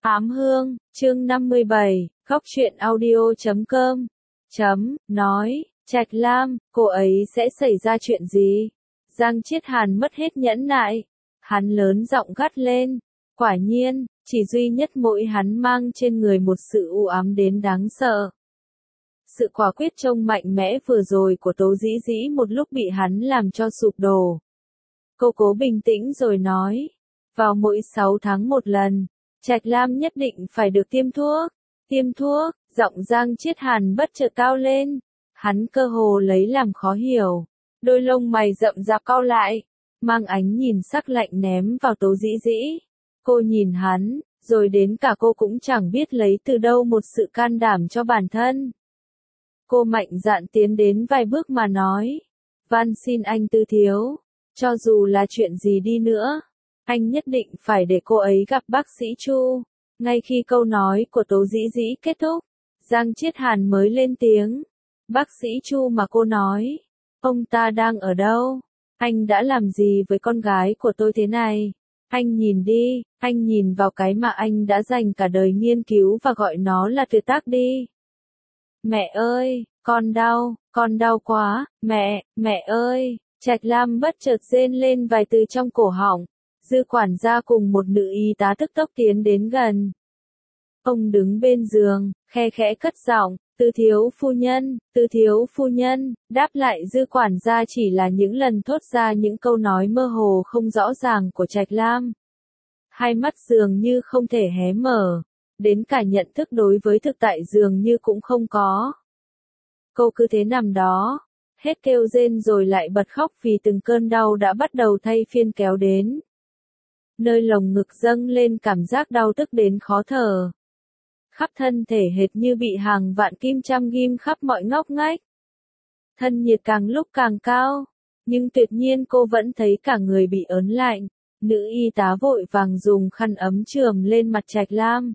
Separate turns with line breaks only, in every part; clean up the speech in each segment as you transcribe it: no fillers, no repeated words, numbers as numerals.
Ám Hương, chương 57, Góc truyện audio.com. Nói, Trạch Lam, cô ấy sẽ xảy ra chuyện gì? Giang Chiết Hàn mất hết nhẫn nại. Hắn lớn giọng gắt lên. Quả nhiên, chỉ duy nhất mỗi hắn mang trên người một sự u ám đến đáng sợ. Sự quả quyết trông mạnh mẽ vừa rồi của Tố Dĩ Dĩ một lúc bị hắn làm cho sụp đổ. Cô cố bình tĩnh rồi nói. Vào mỗi 6 tháng một lần, Trạch Lam nhất định phải được tiêm thuốc. Tiêm thuốc, giọng Giang Chiết Hàn bất chợt cao lên. Hắn cơ hồ lấy làm khó hiểu. Đôi lông mày rậm rạp cau lại, mang ánh nhìn sắc lạnh ném vào Tố Dĩ Dĩ. Cô nhìn hắn, rồi đến cả cô cũng chẳng biết lấy từ đâu một sự can đảm cho bản thân. Cô mạnh dạn tiến đến vài bước mà nói. Van xin anh Tư thiếu, cho dù là chuyện gì đi nữa, anh nhất định phải để cô ấy gặp bác sĩ Chu. Ngay khi câu nói của Tố Dĩ Dĩ kết thúc, Giang Chiết Hàn mới lên tiếng. Bác sĩ Chu mà cô nói, ông ta đang ở đâu? Anh đã làm gì với con gái của tôi thế này? Anh nhìn đi, anh nhìn vào cái mà anh đã dành cả đời nghiên cứu và gọi nó là tuyệt tác đi. Mẹ ơi, con đau quá, mẹ ơi. Trạch Lam bất chợt rên lên vài từ trong cổ họng. Dư quản gia cùng một nữ y tá tức tốc tiến đến gần. Ông đứng bên giường, khe khẽ cất giọng, Tư thiếu phu nhân, đáp lại dư quản gia chỉ là những lần thốt ra những câu nói mơ hồ không rõ ràng của Trạch Lam. Hai mắt dường như không thể hé mở, đến cả nhận thức đối với thực tại dường như cũng không có. Cô cứ thế nằm đó, hết kêu rên rồi lại bật khóc vì từng cơn đau đã bắt đầu thay phiên kéo đến. Nơi lồng ngực dâng lên cảm giác đau tức đến khó thở. Khắp thân thể hệt như bị hàng vạn kim châm ghim khắp mọi ngóc ngách. Thân nhiệt càng lúc càng cao, nhưng tuyệt nhiên cô vẫn thấy cả người bị ớn lạnh. Nữ y tá vội vàng dùng khăn ấm chườm lên mặt Trạch Lam,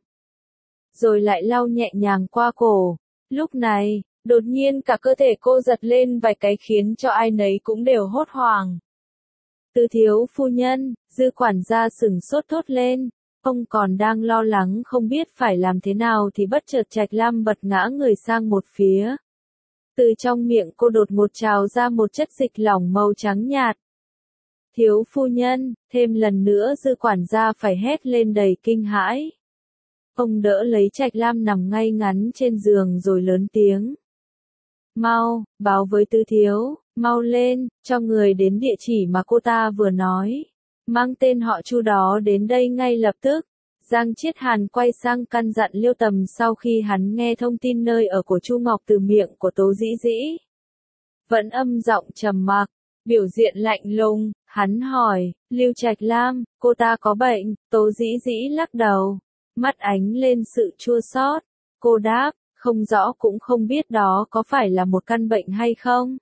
rồi lại lau nhẹ nhàng qua cổ. Lúc này, đột nhiên cả cơ thể cô giật lên vài cái khiến cho ai nấy cũng đều hốt hoảng. Tư thiếu phu nhân, dư quản gia sửng sốt thốt lên. Ông còn đang lo lắng không biết phải làm thế nào thì bất chợt Trạch Lam bật ngã người sang một phía. Từ trong miệng cô đột ngột trào ra một chất dịch lỏng màu trắng nhạt. Thiếu phu nhân, thêm lần nữa dư quản gia phải hét lên đầy kinh hãi. Ông đỡ lấy Trạch Lam nằm ngay ngắn trên giường rồi lớn tiếng. Mau, báo với Tư thiếu, mau lên, cho người đến địa chỉ mà cô ta vừa nói. Mang tên họ Chu đó đến đây ngay lập tức. Giang Chiết Hàn quay sang căn dặn Liêu Tầm sau khi hắn nghe thông tin nơi ở của Chu Ngọc từ miệng của Tố Dĩ Dĩ. Vẫn âm giọng trầm mặc, biểu diện lạnh lùng, hắn hỏi, Lưu Trạch Lam, cô ta có bệnh? Tố Dĩ Dĩ lắc đầu, mắt ánh lên sự chua xót. Cô đáp, không rõ cũng không biết đó có phải là một căn bệnh hay không.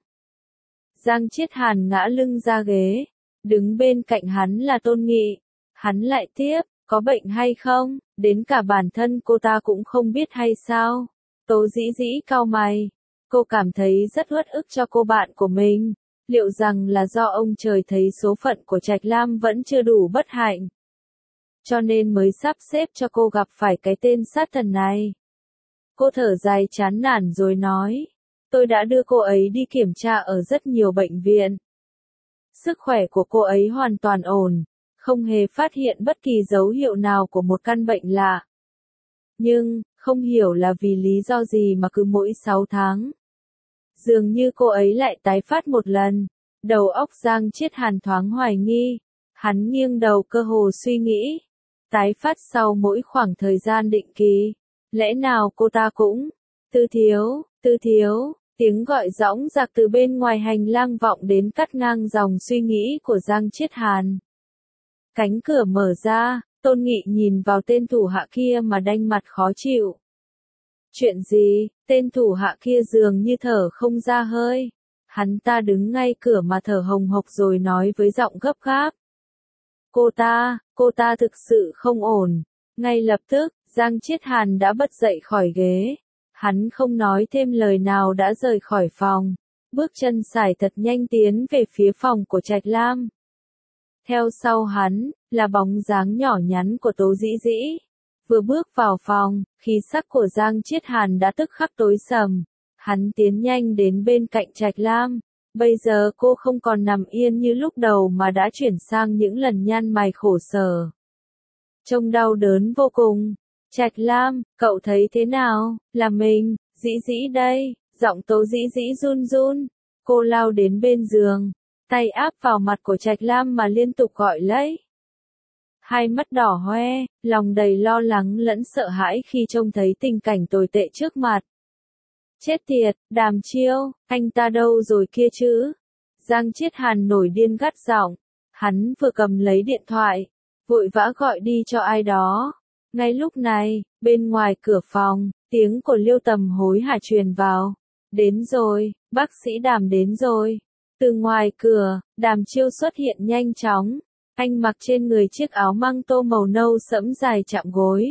Giang Chiết Hàn ngã lưng ra ghế. Đứng bên cạnh hắn là Tôn Nghị. Hắn lại tiếp, có bệnh hay không, đến cả bản thân cô ta cũng không biết hay sao? Tố Dĩ Dĩ cau mày. Cô cảm thấy rất uất ức cho cô bạn của mình. Liệu rằng là do ông trời thấy số phận của Trạch Lam vẫn chưa đủ bất hạnh, cho nên mới sắp xếp cho cô gặp phải cái tên sát thần này? Cô thở dài chán nản rồi nói. Tôi đã đưa cô ấy đi kiểm tra ở rất nhiều bệnh viện. Sức khỏe của cô ấy hoàn toàn ổn, không hề phát hiện bất kỳ dấu hiệu nào của một căn bệnh lạ. Nhưng, không hiểu là vì lý do gì mà cứ mỗi 6 tháng, dường như cô ấy lại tái phát một lần. Đầu óc Giang Chiết Hàn thoáng hoài nghi. Hắn nghiêng đầu cơ hồ suy nghĩ. Tái phát sau mỗi khoảng thời gian định kỳ. Lẽ nào cô ta cũng... Tư thiếu... Tiếng gọi dõng dạc từ bên ngoài hành lang vọng đến cắt ngang dòng suy nghĩ của Giang Chiết Hàn. Cánh cửa mở ra, Tôn Nghị nhìn vào tên thủ hạ kia mà đanh mặt khó chịu. Chuyện gì? Tên thủ hạ kia dường như thở không ra hơi. Hắn ta đứng ngay cửa mà thở hồng hộc rồi nói với giọng gấp gáp. Cô ta thực sự không ổn. Ngay lập tức, Giang Chiết Hàn đã bật dậy khỏi ghế. Hắn không nói thêm lời nào đã rời khỏi phòng, bước chân sải thật nhanh tiến về phía phòng của Trạch Lam. Theo sau hắn, là bóng dáng nhỏ nhắn của Tố Dĩ Dĩ. Vừa bước vào phòng, khí sắc của Giang Chiết Hàn đã tức khắc tối sầm. Hắn tiến nhanh đến bên cạnh Trạch Lam. Bây giờ cô không còn nằm yên như lúc đầu mà đã chuyển sang những lần nhăn mày khổ sở. Trông đau đớn vô cùng. Trạch Lam, cậu thấy thế nào? Là mình, Dĩ Dĩ đây. Giọng Tố Dĩ Dĩ run run. Cô lao đến bên giường, tay áp vào mặt của Trạch Lam mà liên tục gọi lấy. Hai mắt đỏ hoe, lòng đầy lo lắng lẫn sợ hãi khi trông thấy tình cảnh tồi tệ trước mặt. Chết tiệt, Đàm Chiêu, anh ta đâu rồi kia chứ? Giang Chiết Hàn nổi điên gắt giọng. Hắn vừa cầm lấy điện thoại, vội vã gọi đi cho ai đó. Ngay lúc này, bên ngoài cửa phòng, tiếng của Liêu Tầm hối hả truyền vào. Đến rồi, bác sĩ Đàm đến rồi. Từ ngoài cửa, Đàm Chiêu xuất hiện nhanh chóng. Anh mặc trên người chiếc áo măng tô màu nâu sẫm dài chạm gối.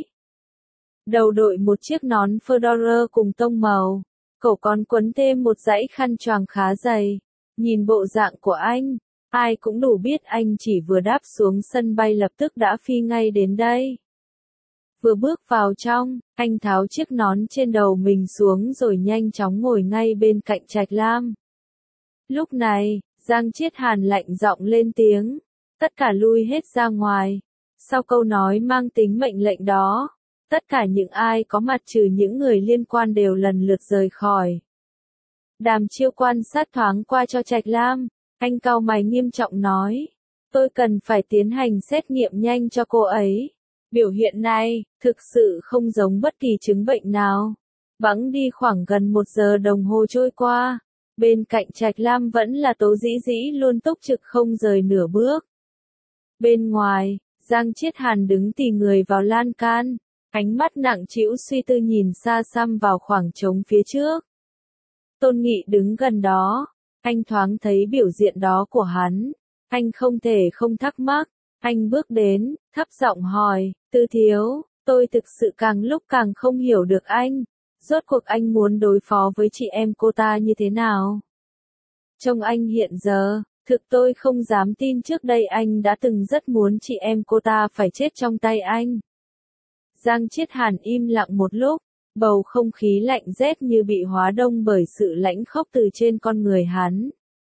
Đầu đội một chiếc nón fedora cùng tông màu. Cổ còn quấn thêm một dãy khăn choàng khá dày. Nhìn bộ dạng của anh, ai cũng đủ biết anh chỉ vừa đáp xuống sân bay lập tức đã phi ngay đến đây. Vừa bước vào trong, anh tháo chiếc nón trên đầu mình xuống rồi nhanh chóng ngồi ngay bên cạnh Trạch Lam. Lúc này, Giang Chiết Hàn lạnh giọng lên tiếng. Tất cả lui hết ra ngoài. Sau câu nói mang tính mệnh lệnh đó, tất cả những ai có mặt trừ những người liên quan đều lần lượt rời khỏi. Đàm Chiêu quan sát thoáng qua cho Trạch Lam. Anh cau mày nghiêm trọng nói. Tôi cần phải tiến hành xét nghiệm nhanh cho cô ấy. Biểu hiện này, thực sự không giống bất kỳ chứng bệnh nào. Bẵng đi khoảng gần 1 giờ đồng hồ trôi qua. Bên cạnh Trạch Lam vẫn là Tố Dĩ Dĩ luôn túc trực không rời nửa bước. Bên ngoài, Giang Chiết Hàn đứng tì người vào lan can. Ánh mắt nặng trĩu suy tư nhìn xa xăm vào khoảng trống phía trước. Tôn Nghị đứng gần đó. Anh thoáng thấy biểu diện đó của hắn. Anh không thể không thắc mắc. Anh bước đến, thấp giọng hỏi, Tư thiếu, tôi thực sự càng lúc càng không hiểu được anh. Rốt cuộc anh muốn đối phó với chị em cô ta như thế nào? Trông anh hiện giờ, thực tôi không dám tin trước đây anh đã từng rất muốn chị em cô ta phải chết trong tay anh. Giang Chiết Hàn im lặng một lúc, bầu không khí lạnh rét như bị hóa đông bởi sự lãnh khốc từ trên con người hắn.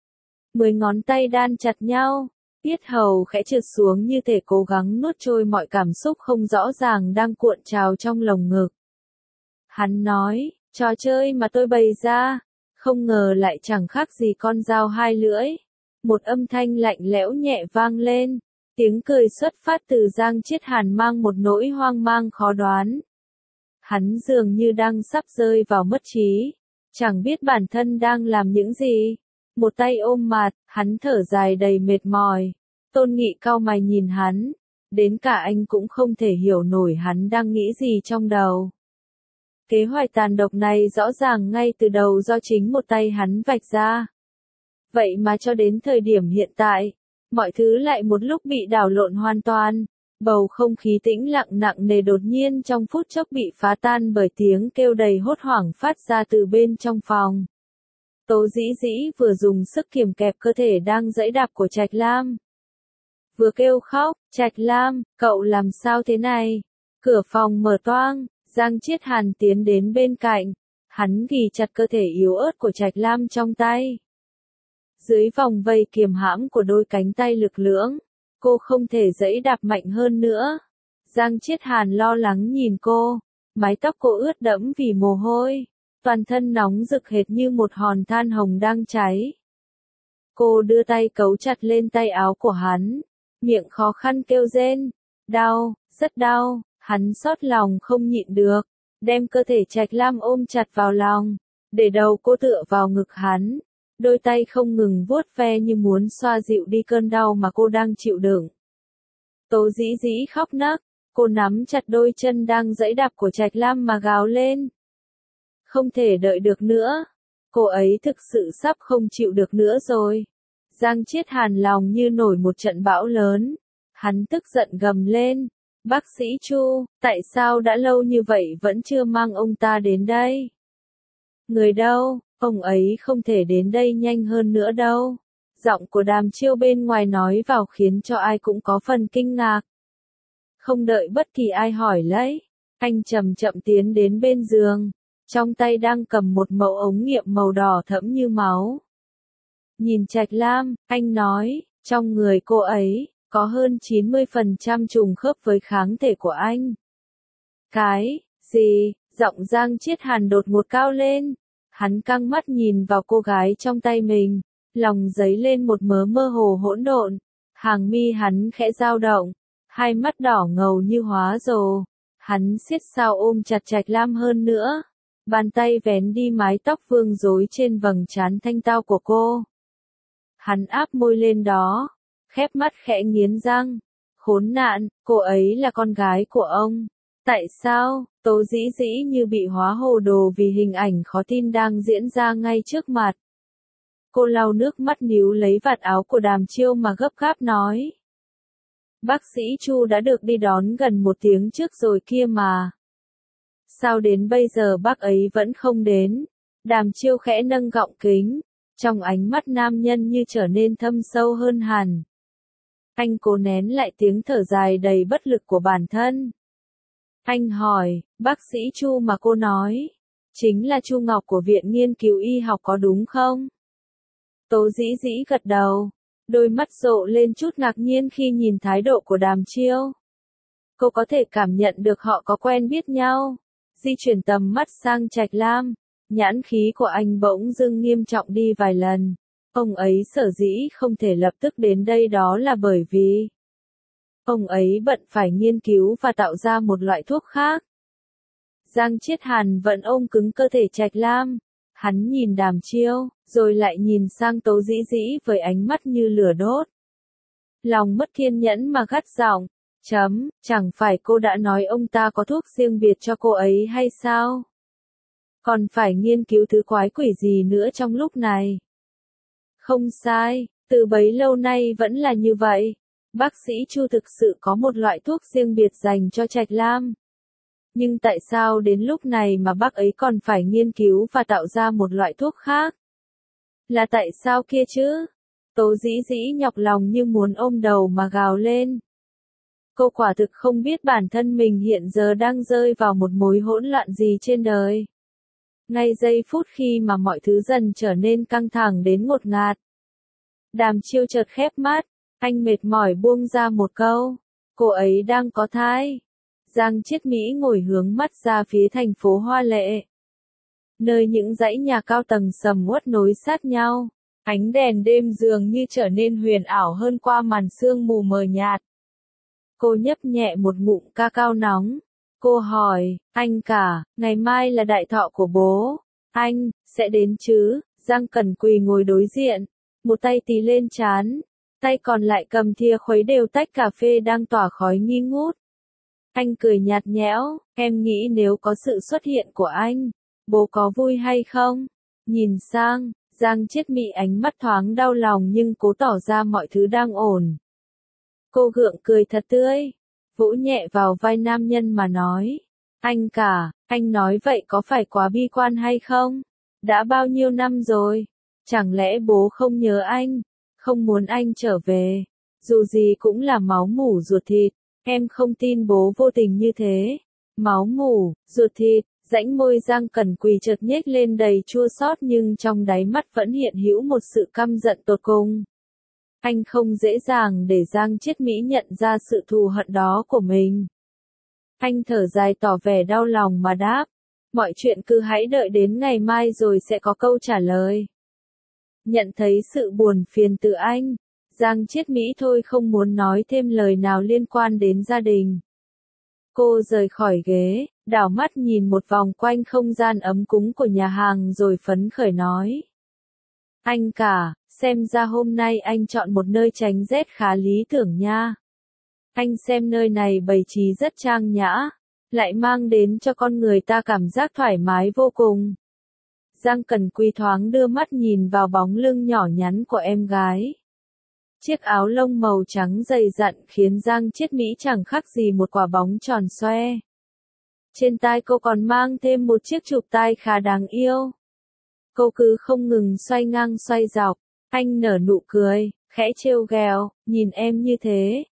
10 ngón tay đan chặt nhau. Yết hầu khẽ trượt xuống như thể cố gắng nuốt trôi mọi cảm xúc không rõ ràng đang cuộn trào trong lồng ngực. Hắn nói, trò chơi mà tôi bày ra, không ngờ lại chẳng khác gì con dao hai lưỡi. Một âm thanh lạnh lẽo nhẹ vang lên, tiếng cười xuất phát từ Giang Chiết Hàn mang một nỗi hoang mang khó đoán. Hắn dường như đang sắp rơi vào mất trí, chẳng biết bản thân đang làm những gì. Một tay ôm mặt, hắn thở dài đầy mệt mỏi. Tôn Nghị cau mày nhìn hắn, đến cả anh cũng không thể hiểu nổi hắn đang nghĩ gì trong đầu. Kế hoạch tàn độc này rõ ràng ngay từ đầu do chính một tay hắn vạch ra. Vậy mà cho đến thời điểm hiện tại, mọi thứ lại một lúc bị đảo lộn hoàn toàn. Bầu không khí tĩnh lặng nặng nề đột nhiên trong phút chốc bị phá tan bởi tiếng kêu đầy hốt hoảng phát ra từ bên trong phòng. Tố Dĩ Dĩ vừa dùng sức kiềm kẹp cơ thể đang giãy đạp của Trạch Lam. Vừa kêu khóc, Trạch Lam, cậu làm sao thế này? Cửa phòng mở toang, Giang Chiết Hàn tiến đến bên cạnh. Hắn ghì chặt cơ thể yếu ớt của Trạch Lam trong tay. Dưới vòng vây kiềm hãm của đôi cánh tay lực lưỡng, cô không thể giãy đạp mạnh hơn nữa. Giang Chiết Hàn lo lắng nhìn cô, mái tóc cô ướt đẫm vì mồ hôi. Toàn thân nóng rực hệt như một hòn than hồng đang cháy. Cô đưa tay cấu chặt lên tay áo của hắn, miệng khó khăn kêu rên. Đau, rất đau, hắn xót lòng không nhịn được, đem cơ thể Trạch Lam ôm chặt vào lòng, để đầu cô tựa vào ngực hắn. Đôi tay không ngừng vuốt ve như muốn xoa dịu đi cơn đau mà cô đang chịu đựng. Tố Dĩ Dĩ khóc nấc, cô nắm chặt đôi chân đang giãy đạp của Trạch Lam mà gào lên. Không thể đợi được nữa. Cô ấy thực sự sắp không chịu được nữa rồi. Giang Chiết Hàn lòng như nổi một trận bão lớn. Hắn tức giận gầm lên. Bác sĩ Chu, tại sao đã lâu như vậy vẫn chưa mang ông ta đến đây? Người đâu, ông ấy không thể đến đây nhanh hơn nữa đâu. Giọng của Đàm Chiêu bên ngoài nói vào khiến cho ai cũng có phần kinh ngạc. Không đợi bất kỳ ai hỏi lấy, Anh chậm chậm tiến đến bên giường, trong tay đang cầm một mẩu ống nghiệm màu đỏ thẫm như máu. Nhìn Trạch Lam, anh nói, trong người cô ấy, có hơn 90% trùng khớp với kháng thể của anh. Cái gì? Giọng Giang Chiết Hàn đột ngột cao lên. Hắn căng mắt nhìn vào cô gái trong tay mình, lòng dấy lên một mớ mơ hồ hỗn độn. Hàng mi hắn khẽ dao động, hai mắt đỏ ngầu như hóa rồ. Hắn siết sao ôm chặt Trạch Lam hơn nữa. Bàn tay vén đi mái tóc vương rối trên vầng trán thanh tao của cô. Hắn áp môi lên đó, khép mắt khẽ nghiến răng. Khốn nạn, cô ấy là con gái của ông. Tại sao? Tố Dĩ Dĩ như bị hóa hồ đồ vì hình ảnh khó tin đang diễn ra ngay trước mặt. Cô lau nước mắt níu lấy vạt áo của Đàm Chiêu mà gấp gáp nói. Bác sĩ Chu đã được đi đón gần 1 tiếng trước rồi kia mà. Sao đến bây giờ bác ấy vẫn không đến? Đàm Chiêu khẽ nâng gọng kính, trong ánh mắt nam nhân như trở nên thâm sâu hơn hẳn. Anh cố nén lại tiếng thở dài đầy bất lực của bản thân. Anh hỏi, bác sĩ Chu mà cô nói, chính là Chu Ngọc của Viện Nghiên cứu Y học có đúng không? Tố Dĩ Dĩ gật đầu, đôi mắt rộ lên chút ngạc nhiên khi nhìn thái độ của Đàm Chiêu. Cô có thể cảm nhận được họ có quen biết nhau. Di chuyển tầm mắt sang Trạch Lam, nhãn khí của anh bỗng dưng nghiêm trọng đi vài lần. Ông ấy sở dĩ không thể lập tức đến đây đó là bởi vì ông ấy bận phải nghiên cứu và tạo ra một loại thuốc khác. Giang Chiết Hàn vẫn ôm cứng cơ thể Trạch Lam. Hắn nhìn Đàm Chiêu, rồi lại nhìn sang Tố Dĩ Dĩ với ánh mắt như lửa đốt. Lòng mất kiên nhẫn mà gắt giọng, chẳng phải cô đã nói ông ta có thuốc riêng biệt cho cô ấy hay sao? Còn phải nghiên cứu thứ quái quỷ gì nữa trong lúc này? Không sai, từ bấy lâu nay vẫn là như vậy. Bác sĩ Chu thực sự có một loại thuốc riêng biệt dành cho Trạch Lam. Nhưng tại sao đến lúc này mà bác ấy còn phải nghiên cứu và tạo ra một loại thuốc khác? Là tại sao kia chứ? Tố Dĩ Dĩ nhọc lòng như muốn ôm đầu mà gào lên. Cô quả thực không biết bản thân mình hiện giờ đang rơi vào một mối hỗn loạn gì trên đời. Ngay giây phút khi mà mọi thứ dần trở nên căng thẳng đến ngột ngạt. Đàm Chiêu chợt khép mắt, anh mệt mỏi buông ra một câu. Cô ấy đang có thai. Giang Chiết Mỹ ngồi hướng mắt ra phía thành phố hoa lệ. Nơi những dãy nhà cao tầng sầm uất nối sát nhau. Ánh đèn đêm dường như trở nên huyền ảo hơn qua màn sương mù mờ nhạt. Cô nhấp nhẹ một ngụm ca cao nóng. Cô hỏi, anh cả, ngày mai là đại thọ của bố. Anh, sẽ đến chứ? Giang Cẩn Quỳ ngồi đối diện. Một tay tì lên trán. Tay còn lại cầm thìa khuấy đều tách cà phê đang tỏa khói nghi ngút. Anh cười nhạt nhẽo, em nghĩ nếu có sự xuất hiện của anh, bố có vui hay không? Nhìn sang, Giang Chiết Mỹ ánh mắt thoáng đau lòng nhưng cố tỏ ra mọi thứ đang ổn. Cô gượng cười thật tươi, vỗ nhẹ vào vai nam nhân mà nói. Anh cả, anh nói vậy có phải quá bi quan hay không? Đã bao nhiêu năm rồi? Chẳng lẽ bố không nhớ anh? Không muốn anh trở về? Dù gì cũng là máu mủ ruột thịt. Em không tin bố vô tình như thế. Máu mủ, ruột thịt, rãnh môi Giang Cẩn Quỳ chợt nhếch lên đầy chua xót nhưng trong đáy mắt vẫn hiện hữu một sự căm giận tột cùng. Anh không dễ dàng để Giang Chiết Mỹ nhận ra sự thù hận đó của mình. Anh thở dài tỏ vẻ đau lòng mà đáp. Mọi chuyện cứ hãy đợi đến ngày mai rồi sẽ có câu trả lời. Nhận thấy sự buồn phiền từ anh, Giang Chiết Mỹ thôi không muốn nói thêm lời nào liên quan đến gia đình. Cô rời khỏi ghế, đảo mắt nhìn một vòng quanh không gian ấm cúng của nhà hàng rồi phấn khởi nói. Anh cả, xem ra hôm nay anh chọn một nơi tránh rét khá lý tưởng nha. Anh xem nơi này bày trí rất trang nhã, lại mang đến cho con người ta cảm giác thoải mái vô cùng. Giang Cẩn Quỳ thoáng đưa mắt nhìn vào bóng lưng nhỏ nhắn của em gái. Chiếc áo lông màu trắng dày dặn khiến Giang Chiết Mỹ chẳng khác gì một quả bóng tròn xoe. Trên tai cô còn mang thêm một chiếc chụp tai khá đáng yêu. Cô cứ không ngừng xoay ngang xoay dọc. Anh nở nụ cười, khẽ trêu ghẹo, nhìn em như thế,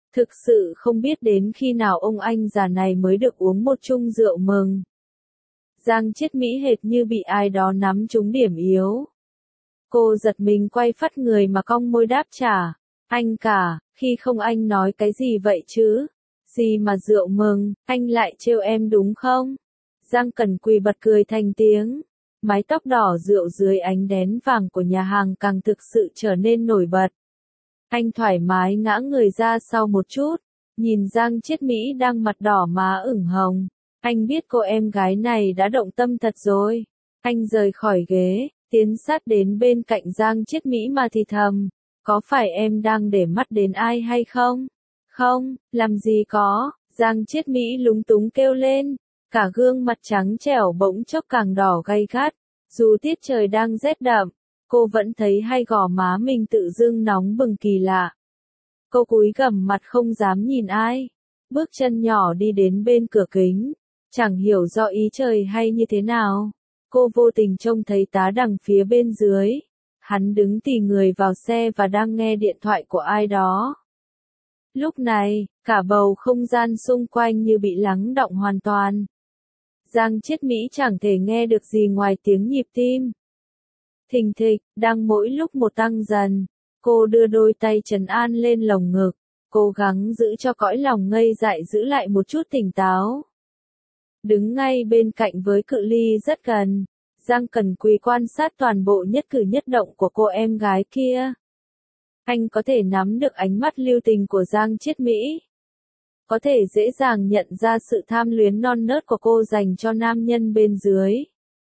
Thực sự không biết đến khi nào ông anh già này mới được uống một chung rượu mừng. Giang Chiết Mỹ hệt như bị ai đó nắm trúng điểm yếu. Cô giật mình quay phắt người mà cong môi đáp trả. Anh cả, khi không anh nói cái gì vậy chứ? Gì mà rượu mừng, anh lại trêu em đúng không? Giang Cẩn Quỳ bật cười thành tiếng. Mái tóc đỏ rượu dưới ánh đèn vàng của nhà hàng càng thực sự trở nên nổi bật. Anh thoải mái ngã người ra sau một chút, nhìn Giang Chiết Mỹ đang mặt đỏ má ửng hồng. Anh biết cô em gái này đã động tâm thật rồi. Anh rời khỏi ghế, tiến sát đến bên cạnh Giang Chiết Mỹ mà thì thầm. Có phải em đang để mắt đến ai hay không? Không, làm gì có, Giang Chiết Mỹ lúng túng kêu lên. Cả gương mặt trắng trẻo bỗng chốc càng đỏ gay gắt. Dù tiết trời đang rét đậm, cô vẫn thấy hai gò má mình tự dưng nóng bừng kỳ lạ. Cô cúi gằm mặt không dám nhìn ai. Bước chân nhỏ đi đến bên cửa kính. Chẳng hiểu do ý trời hay như thế nào. Cô vô tình trông thấy Tá Đằng phía bên dưới. Hắn đứng tì người vào xe và đang nghe điện thoại của ai đó. Lúc này, cả bầu không gian xung quanh như bị lắng đọng hoàn toàn. Giang Chiết Mỹ chẳng thể nghe được gì ngoài tiếng nhịp tim. Thình thịch, đang mỗi lúc một tăng dần. Cô đưa đôi tay trấn an lên lồng ngực. Cố gắng giữ cho cõi lòng ngây dại giữ lại một chút tỉnh táo. Đứng ngay bên cạnh với cự ly rất gần, Giang Cẩn Quỳ quan sát toàn bộ nhất cử nhất động của cô em gái kia. Anh có thể nắm được ánh mắt lưu tình của Giang Chiết Mỹ. Có thể dễ dàng nhận ra sự tham luyến non nớt của cô dành cho nam nhân bên dưới.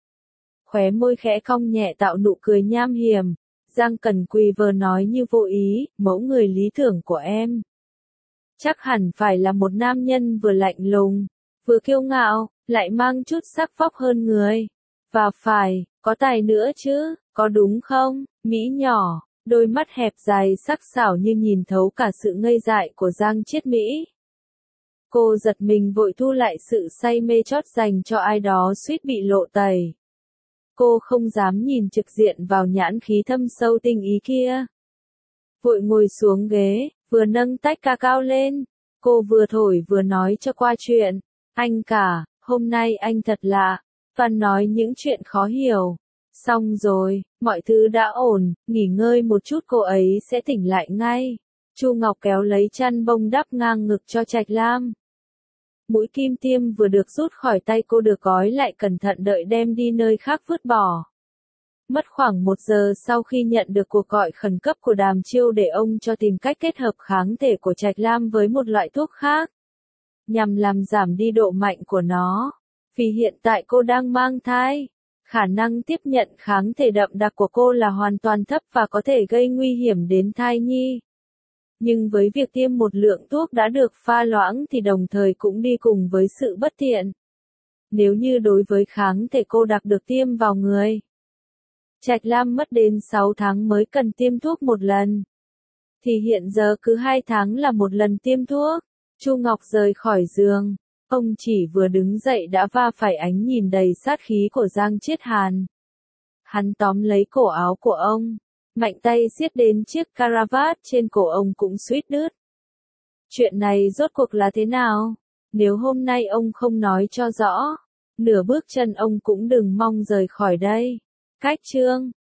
Khóe môi khẽ cong nhẹ tạo nụ cười nham hiểm. Giang Cẩn Quỳ vừa nói như vô ý, mẫu người lý tưởng của em. Chắc hẳn phải là một nam nhân vừa lạnh lùng, vừa kiêu ngạo, lại mang chút sắc phóc hơn người. Và phải, có tài nữa chứ, có đúng không, Mỹ nhỏ, đôi mắt hẹp dài sắc sảo như nhìn thấu cả sự ngây dại của Giang Chiết Mỹ. Cô giật mình vội thu lại sự say mê chót dành cho ai đó suýt bị lộ tẩy. Cô không dám nhìn trực diện vào nhãn khí thâm sâu tình ý kia. Vội ngồi xuống ghế, vừa nâng tách cacao lên. Cô vừa thổi vừa nói cho qua chuyện. Anh cả, hôm nay anh thật lạ. Toàn nói những chuyện khó hiểu. Xong rồi, mọi thứ đã ổn, nghỉ ngơi một chút cô ấy sẽ tỉnh lại ngay. Chu Ngọc kéo lấy chăn bông đắp ngang ngực cho Trạch Lam. Mũi kim tiêm vừa được rút khỏi tay cô được gói lại cẩn thận đợi đem đi nơi khác vứt bỏ. Mất khoảng 1 giờ sau khi nhận được cuộc gọi khẩn cấp của Đàm Chiêu để ông cho tìm cách kết hợp kháng thể của Trạch Lam với một loại thuốc khác, nhằm làm giảm đi độ mạnh của nó. Vì hiện tại cô đang mang thai, khả năng tiếp nhận kháng thể đậm đặc của cô là hoàn toàn thấp và có thể gây nguy hiểm đến thai nhi. Nhưng với việc tiêm một lượng thuốc đã được pha loãng thì đồng thời cũng đi cùng với sự bất tiện. Nếu như đối với kháng thể cô đặc được tiêm vào người, Trạch Lam mất đến 6 tháng mới cần tiêm thuốc một lần, thì hiện giờ cứ 2 tháng là một lần tiêm thuốc. Chu Ngọc rời khỏi giường, ông chỉ vừa đứng dậy đã va phải ánh nhìn đầy sát khí của Giang Chiết Hàn. Hắn tóm lấy cổ áo của ông, mạnh tay siết đến chiếc caravat trên cổ ông cũng suýt đứt. Chuyện này rốt cuộc là thế nào? Nếu hôm nay ông không nói cho rõ, nửa bước chân ông cũng đừng mong rời khỏi đây. Cách chương